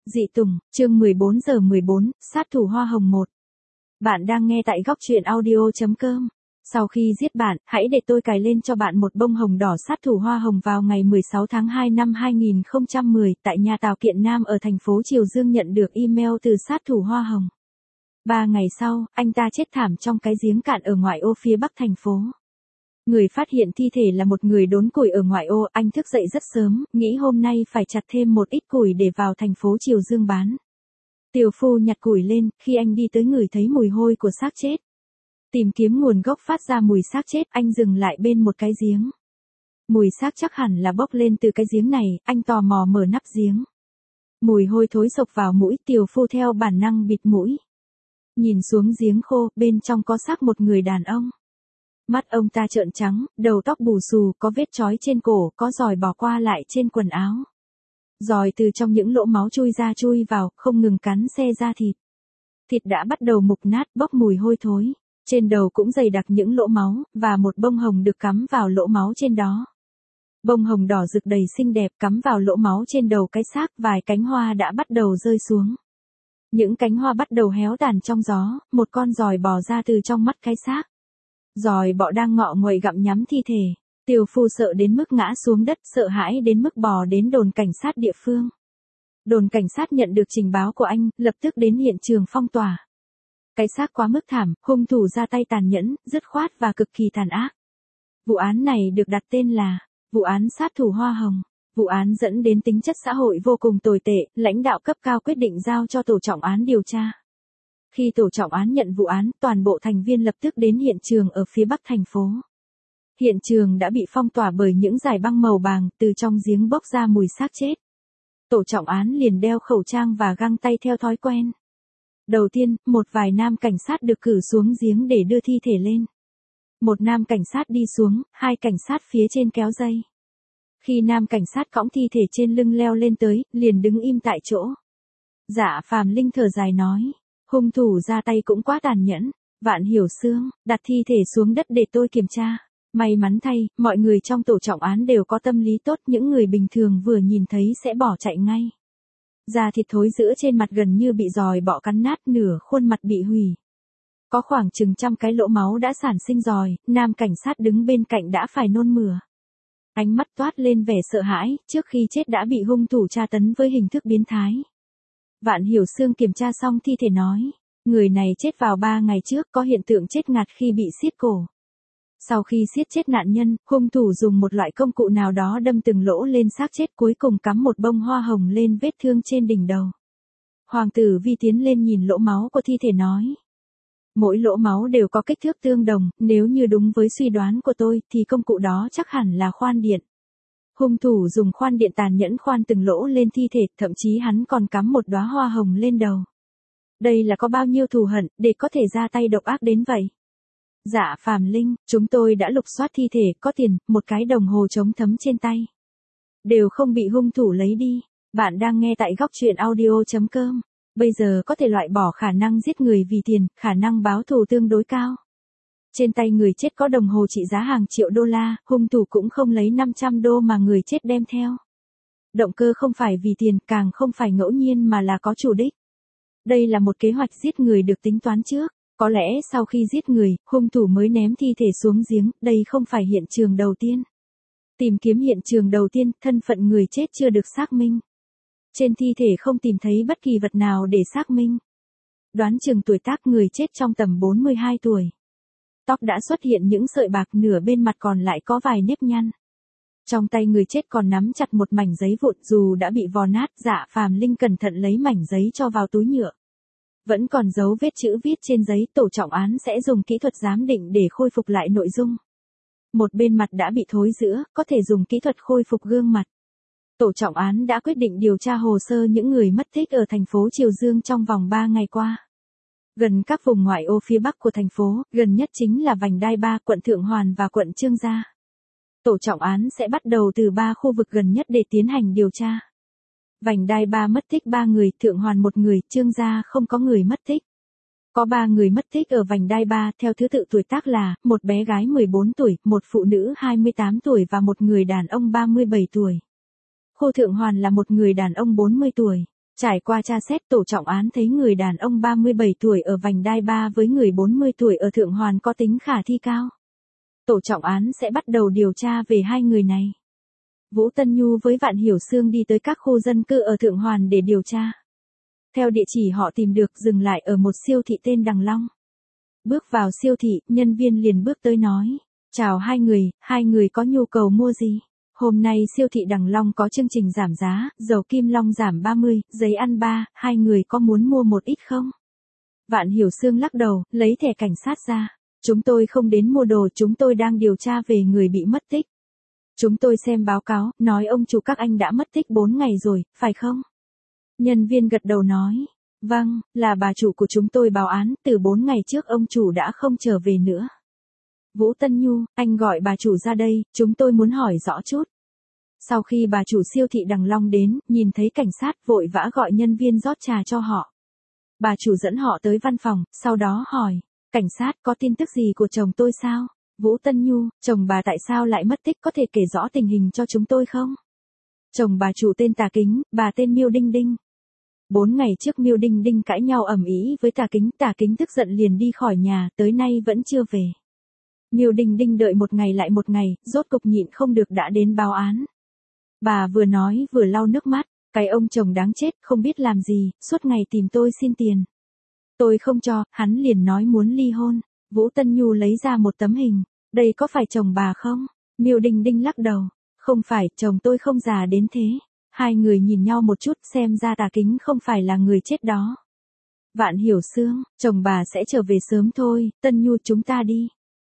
Dị Tùng, chương 14/14, sát thủ hoa hồng 1. Bạn đang nghe tại góc truyện audio.com. Sau khi giết bạn, hãy để tôi cài lên cho bạn một bông hồng đỏ sát thủ hoa hồng vào ngày 16 tháng 2 năm 2010 tại nhà Tào Kiện Nam ở thành phố Triều Dương nhận được email từ sát thủ hoa hồng. 3 ngày sau, anh ta chết thảm trong cái giếng cạn ở ngoại ô phía bắc thành phố. Người phát hiện thi thể là một người đốn củi ở ngoại ô, anh thức dậy rất sớm, nghĩ hôm nay phải chặt thêm một ít củi để vào thành phố Triều Dương bán. Tiểu phu nhặt củi lên, khi anh đi tới ngửi thấy mùi hôi của xác chết. Tìm kiếm nguồn gốc phát ra mùi xác chết, anh dừng lại bên một cái giếng. Mùi xác chắc hẳn là bốc lên từ cái giếng này, anh tò mò mở nắp giếng. Mùi hôi thối xộc vào mũi, tiểu phu theo bản năng bịt mũi. Nhìn xuống giếng khô, bên trong có xác một người đàn ông. Mắt ông ta trợn trắng, đầu tóc bù xù, có vết trói trên cổ, có giòi bò qua lại trên quần áo. Giòi từ trong những lỗ máu chui ra chui vào, không ngừng cắn xe da thịt. Thịt đã bắt đầu mục nát, bốc mùi hôi thối. Trên đầu cũng dày đặc những lỗ máu, và một bông hồng được cắm vào lỗ máu trên đó. Bông hồng đỏ rực đầy xinh đẹp cắm vào lỗ máu trên đầu cái xác, vài cánh hoa đã bắt đầu rơi xuống. Những cánh hoa bắt đầu héo tàn trong gió, một con giòi bò ra từ trong mắt cái xác. Giòi bọ đang ngọ nguậy gặm nhắm thi thể. Tiểu phu sợ đến mức ngã xuống đất, sợ hãi đến mức bò đến đồn cảnh sát địa phương. Đồn cảnh sát nhận được trình báo của anh, lập tức đến hiện trường phong tỏa. Cái xác quá mức thảm, hung thủ ra tay tàn nhẫn, dứt khoát và cực kỳ tàn ác. Vụ án này được đặt tên là vụ án sát thủ hoa hồng. Vụ án dẫn đến tính chất xã hội vô cùng tồi tệ, lãnh đạo cấp cao quyết định giao cho tổ trọng án điều tra. Khi tổ trọng án nhận vụ án, toàn bộ thành viên lập tức đến hiện trường ở phía bắc thành phố. Hiện trường đã bị phong tỏa bởi những dải băng màu vàng, từ trong giếng bốc ra mùi xác chết. Tổ trọng án liền đeo khẩu trang và găng tay theo thói quen. Đầu tiên, một vài nam cảnh sát được cử xuống giếng để đưa thi thể lên. Một nam cảnh sát đi xuống, hai cảnh sát phía trên kéo dây. Khi nam cảnh sát cõng thi thể trên lưng leo lên tới, liền đứng im tại chỗ. Dạ Phàm Linh thở dài nói. Hung thủ ra tay cũng quá tàn nhẫn. Vạn Hiểu Xương, đặt thi thể xuống đất để tôi kiểm tra. May mắn thay, mọi người trong tổ trọng án đều có tâm lý tốt, những người bình thường vừa nhìn thấy sẽ bỏ chạy ngay. Da thịt thối rữa trên mặt gần như bị giòi bọ cắn nát, nửa khuôn mặt bị hủy. Có khoảng chừng trăm cái lỗ máu đã sản sinh giòi, nam cảnh sát đứng bên cạnh đã phải nôn mửa. Ánh mắt toát lên vẻ sợ hãi, trước khi chết đã bị hung thủ tra tấn với hình thức biến thái. Vạn Hiểu Xương kiểm tra xong thi thể nói, người này chết vào 3 ngày trước, có hiện tượng chết ngạt khi bị siết cổ. Sau khi siết chết nạn nhân, hung thủ dùng một loại công cụ nào đó đâm từng lỗ lên xác chết, cuối cùng cắm một bông hoa hồng lên vết thương trên đỉnh đầu. Hoàng tử Vi tiến lên nhìn lỗ máu của thi thể nói. Mỗi lỗ máu đều có kích thước tương đồng, nếu như đúng với suy đoán của tôi, thì công cụ đó chắc hẳn là khoan điện. Hung thủ dùng khoan điện tàn nhẫn khoan từng lỗ lên thi thể, thậm chí hắn còn cắm một đóa hoa hồng lên đầu. Đây là có bao nhiêu thù hận, để có thể ra tay độc ác đến vậy? Dạ Phàm Linh, chúng tôi đã lục soát thi thể, có tiền, một cái đồng hồ chống thấm trên tay. Đều không bị hung thủ lấy đi. Bạn đang nghe tại góc truyện audio.com. Bây giờ có thể loại bỏ khả năng giết người vì tiền, khả năng báo thù tương đối cao. Trên tay người chết có đồng hồ trị giá hàng triệu đô la, hung thủ cũng không lấy 500 đô mà người chết đem theo. Động cơ không phải vì tiền, càng không phải ngẫu nhiên mà là có chủ đích. Đây là một kế hoạch giết người được tính toán trước. Có lẽ sau khi giết người, hung thủ mới ném thi thể xuống giếng, đây không phải hiện trường đầu tiên. Tìm kiếm hiện trường đầu tiên, thân phận người chết chưa được xác minh. Trên thi thể không tìm thấy bất kỳ vật nào để xác minh. Đoán chừng tuổi tác người chết trong tầm 42 tuổi. Tóc đã xuất hiện những sợi bạc, nửa bên mặt còn lại có vài nếp nhăn. Trong tay người chết còn nắm chặt một mảnh giấy vụn, dù đã bị vò nát, Dạ Phàm Linh cẩn thận lấy mảnh giấy cho vào túi nhựa. Vẫn còn dấu vết chữ viết trên giấy, tổ trọng án sẽ dùng kỹ thuật giám định để khôi phục lại nội dung. Một bên mặt đã bị thối rữa, có thể dùng kỹ thuật khôi phục gương mặt. Tổ trọng án đã quyết định điều tra hồ sơ những người mất tích ở thành phố Triều Dương trong vòng 3 ngày qua. Gần các vùng ngoại ô phía bắc của thành phố, gần nhất chính là vành đai 3, quận Thượng Hoàn và quận Chương Gia. Tổ trọng án sẽ bắt đầu từ 3 khu vực gần nhất để tiến hành điều tra. Vành đai 3 mất tích 3 người, Thượng Hoàn 1 người, Chương Gia không có người mất tích. Có 3 người mất tích ở vành đai 3, theo thứ tự tuổi tác là, một bé gái 14 tuổi, một phụ nữ 28 tuổi và một người đàn ông 37 tuổi. Khu Thượng Hoàn là một người đàn ông 40 tuổi. Trải qua tra xét, tổ trọng án thấy người đàn ông 37 tuổi ở vành đai 3 với người 40 tuổi ở Thượng Hoàn có tính khả thi cao. Tổ trọng án sẽ bắt đầu điều tra về hai người này. Vũ Tân Nhu với Vạn Hiểu Xương đi tới các khu dân cư ở Thượng Hoàn để điều tra. Theo địa chỉ họ tìm được dừng lại ở một siêu thị tên Đằng Long. Bước vào siêu thị, nhân viên liền bước tới nói. Chào hai người có nhu cầu mua gì? Hôm nay siêu thị Đằng Long có chương trình giảm giá, dầu Kim Long giảm 30, giấy ăn 3, hai người có muốn mua một ít không? Vạn Hiểu Xương lắc đầu, lấy thẻ cảnh sát ra. Chúng tôi không đến mua đồ, chúng tôi đang điều tra về người bị mất tích. Chúng tôi xem báo cáo, nói ông chủ các anh đã mất tích 4 ngày rồi, phải không? Nhân viên gật đầu nói. Vâng, là bà chủ của chúng tôi báo án, từ 4 ngày trước ông chủ đã không trở về nữa. Vũ Tân Nhu, anh gọi bà chủ ra đây, chúng tôi muốn hỏi rõ chút. Sau khi bà chủ siêu thị Đằng Long đến, nhìn thấy cảnh sát vội vã gọi nhân viên rót trà cho họ. Bà chủ dẫn họ tới văn phòng, sau đó hỏi. Cảnh sát có tin tức gì của chồng tôi sao? Vũ Tân Nhu, chồng bà tại sao lại mất tích, có thể kể rõ tình hình cho chúng tôi không? Chồng bà chủ tên Tà Kính, bà tên Miêu Đinh Đinh. 4 ngày trước Miêu Đinh Đinh cãi nhau ầm ĩ với Tà Kính tức giận liền đi khỏi nhà, tới nay vẫn chưa về. Miêu Đinh Đinh đợi một ngày lại một ngày, rốt cục nhịn không được đã đến báo án. Bà vừa nói vừa lau nước mắt, cái ông chồng đáng chết, không biết làm gì, suốt ngày tìm tôi xin tiền. Tôi không cho, hắn liền nói muốn ly hôn. Vũ Tân Nhu lấy ra một tấm hình, đây có phải chồng bà không? Miêu Đinh Đinh lắc đầu, không phải, chồng tôi không già đến thế. Hai người nhìn nhau một chút, xem ra Tà Kính không phải là người chết đó. Vạn Hiểu Xương, chồng bà sẽ trở về sớm thôi, Tân Nhu chúng ta đi.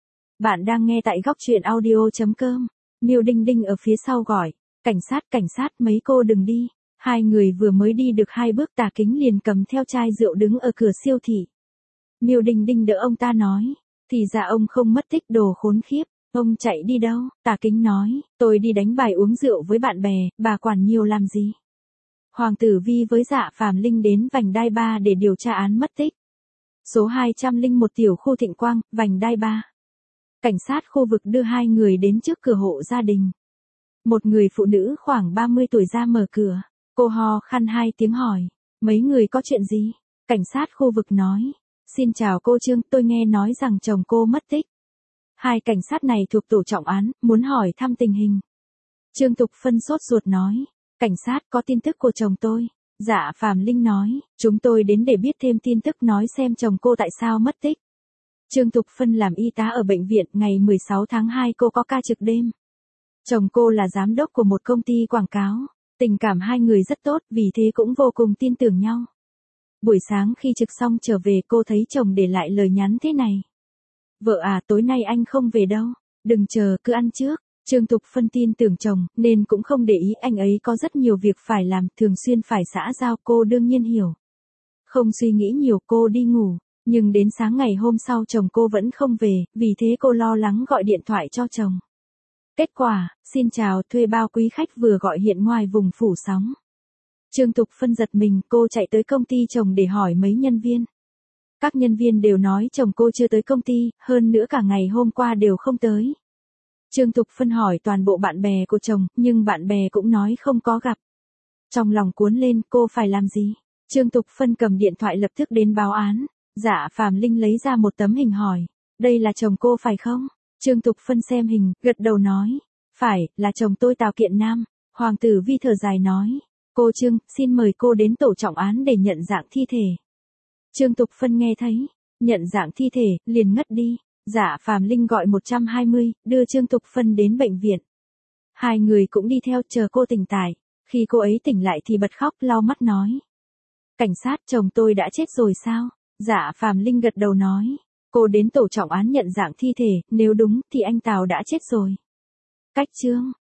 Bạn đang nghe tại góc truyện audio.com. Miêu Đinh Đinh ở phía sau gọi, cảnh sát, mấy cô đừng đi. Hai người vừa mới đi được 2 bước, Tà Kính liền cầm theo chai rượu đứng ở cửa siêu thị. Miêu Đinh Đinh đỡ ông ta nói, thì ra ông không mất tích, đồ khốn khiếp, ông chạy đi đâu? Tà Kính nói, tôi đi đánh bài uống rượu với bạn bè, bà quản nhiều làm gì? Hoàng Tử Vi với Dạ Phàm Linh đến vành đai 3 để điều tra án mất tích. Số 201 tiểu khu Thịnh Quang, vành đai 3. Cảnh sát khu vực đưa hai người đến trước cửa hộ gia đình. Một người phụ nữ khoảng 30 tuổi ra mở cửa. Cô ho khăn 2 tiếng hỏi, mấy người có chuyện gì? Cảnh sát khu vực nói, xin chào cô Trương, tôi nghe nói rằng chồng cô mất tích. Hai cảnh sát này thuộc tổ trọng án, muốn hỏi thăm tình hình. Trương Tục Phân sốt ruột nói, cảnh sát có tin tức của chồng tôi. Dạ Phàm Linh nói, chúng tôi đến để biết thêm tin tức, nói xem chồng cô tại sao mất tích. Trương Tục Phân làm y tá ở bệnh viện, ngày 16 tháng 2 cô có ca trực đêm. Chồng cô là giám đốc của một công ty quảng cáo. Tình cảm hai người rất tốt, vì thế cũng vô cùng tin tưởng nhau. Buổi sáng khi trực xong trở về, cô thấy chồng để lại lời nhắn thế này. Vợ à, tối nay anh không về đâu. Đừng chờ, cứ ăn trước. Trương Tục Phân tin tưởng chồng, nên cũng không để ý, anh ấy có rất nhiều việc phải làm, thường xuyên phải xã giao, cô đương nhiên hiểu. Không suy nghĩ nhiều, cô đi ngủ. Nhưng đến sáng ngày hôm sau chồng cô vẫn không về, vì thế cô lo lắng gọi điện thoại cho chồng. Kết quả, xin chào, thuê bao quý khách vừa gọi hiện ngoài vùng phủ sóng. Trương Tục Phân giật mình, cô chạy tới công ty chồng để hỏi mấy nhân viên. Các nhân viên đều nói chồng cô chưa tới công ty, hơn nữa cả ngày hôm qua đều không tới. Trương Tục Phân hỏi toàn bộ bạn bè của chồng, nhưng bạn bè cũng nói không có gặp. Trong lòng cuốn lên, cô phải làm gì? Trương Tục Phân cầm điện thoại lập tức đến báo án. Dạ Phàm Linh lấy ra một tấm hình hỏi, đây là chồng cô phải không? Trương Tục Phân xem hình, gật đầu nói, phải, là chồng tôi Tào Kiện Nam. Hoàng Tử Vi thở dài nói, cô Trương, xin mời cô đến tổ trọng án để nhận dạng thi thể. Trương Tục Phân nghe thấy, nhận dạng thi thể, liền ngất đi. Dạ Phàm Linh gọi 120, đưa Trương Tục Phân đến bệnh viện. Hai người cũng đi theo, chờ cô tỉnh tải. Khi cô ấy tỉnh lại thì bật khóc, lau mắt nói, cảnh sát, chồng tôi đã chết rồi sao? Dạ Phàm Linh gật đầu nói, cô đến tổ trọng án nhận dạng thi thể, nếu đúng thì anh Tào đã chết rồi. Cách Trương